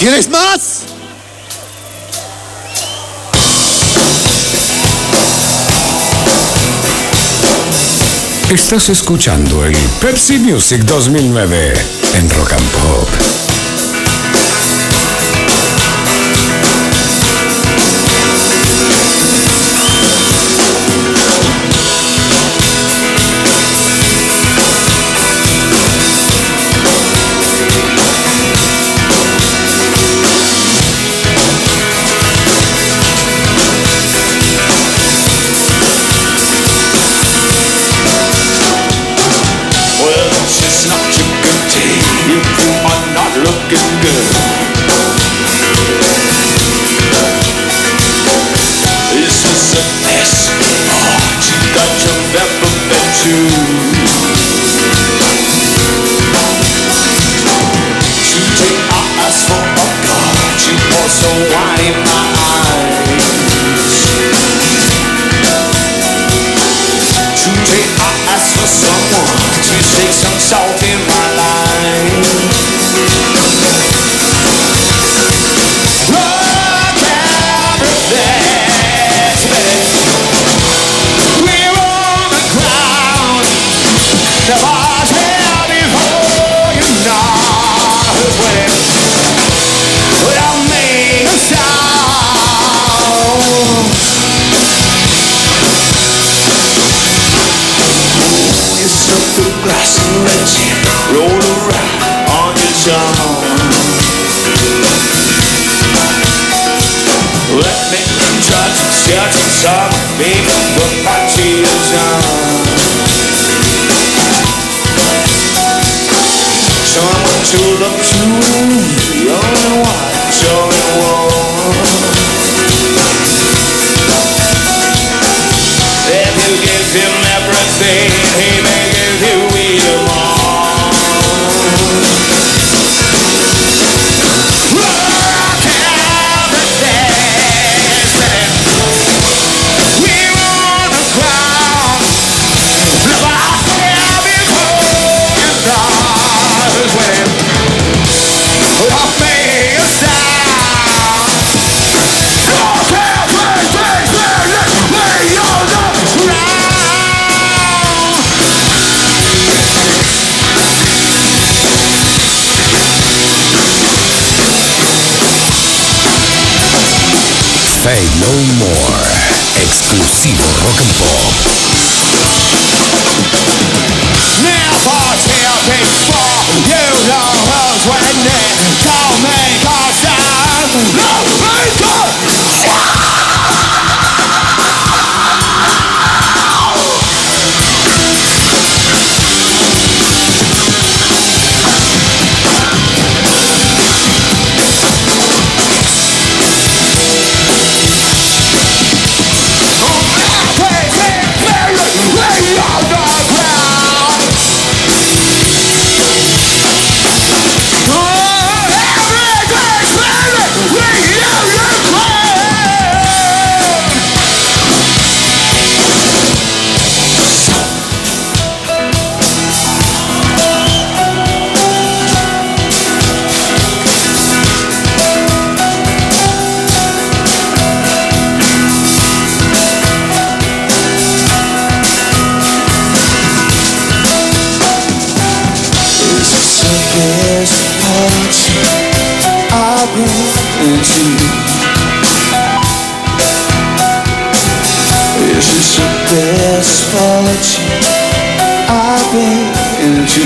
¿Quieres más? Estás escuchando el Pepsi Music 2009 en Rock and Pop. Looking good. This is the best party that you've ever been to. Today I asked for a party, pour some wine in my eyes. Today I asked for someone to take some salt in my life. The bar's here before you know it. But I'll make a sound. You stuck the glass and let you roll around on your tongue. Let me touch and touch and talk, baby, the party is on. Someone to look to, the only one, the only one. If you give him everything, he may give you even more. Rock everything, we're on the ground. The bar's here before you know. I'll make a sound. Okay, please, lay on the ground. Fade No More, exclusivo Rock and Pop. Never tell before you know who's winning. Don't make a sound. Don't make a sound. Lay on the ground. best party I've been to.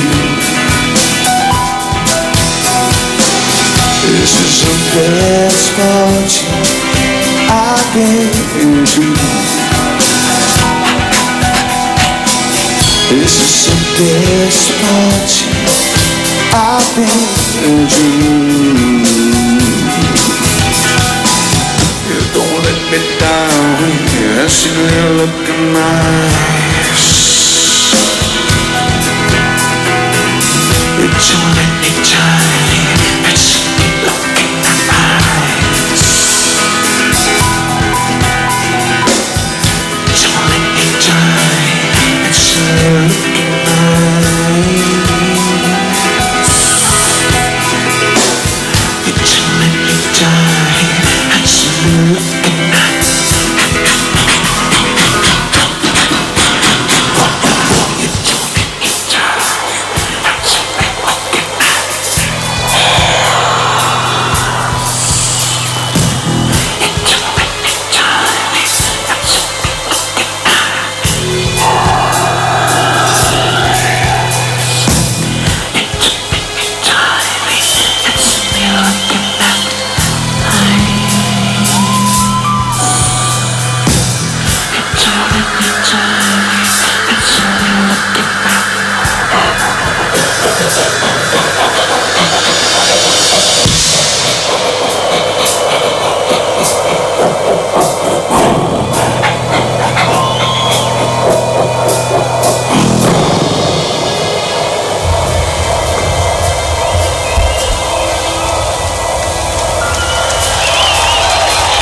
This is the best party I've been to. This is the best party I've been to. You don't let me down. I see you looking nice. It's only time. It's looking nice. It's only time. It's looking nice. It's only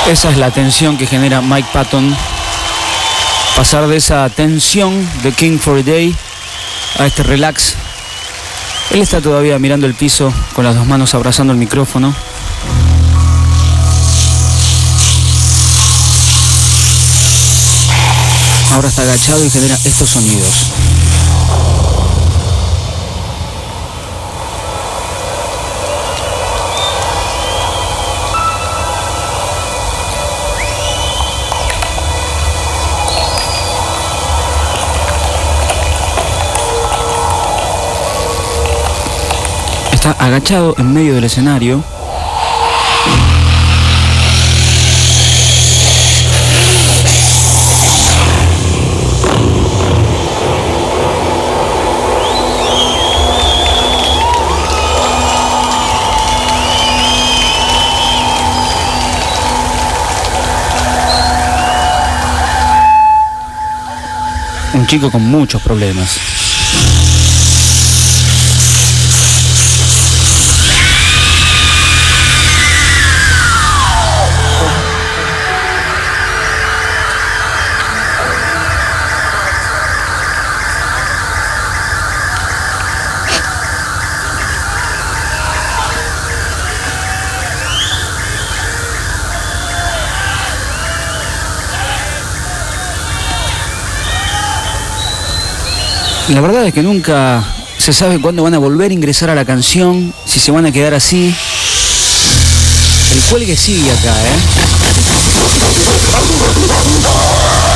Esa es la tensión que genera Mike Patton. Pasar de esa tensión de King for a Day a este relax. Él está todavía mirando el piso con las dos manos abrazando el micrófono. Ahora está agachado y genera estos sonidos. Está agachado en medio del escenario. Un chico con muchos problemas. La verdad es que nunca se sabe cuándo van a volver a ingresar a la canción, si se van a quedar así. El cuelgue sigue acá,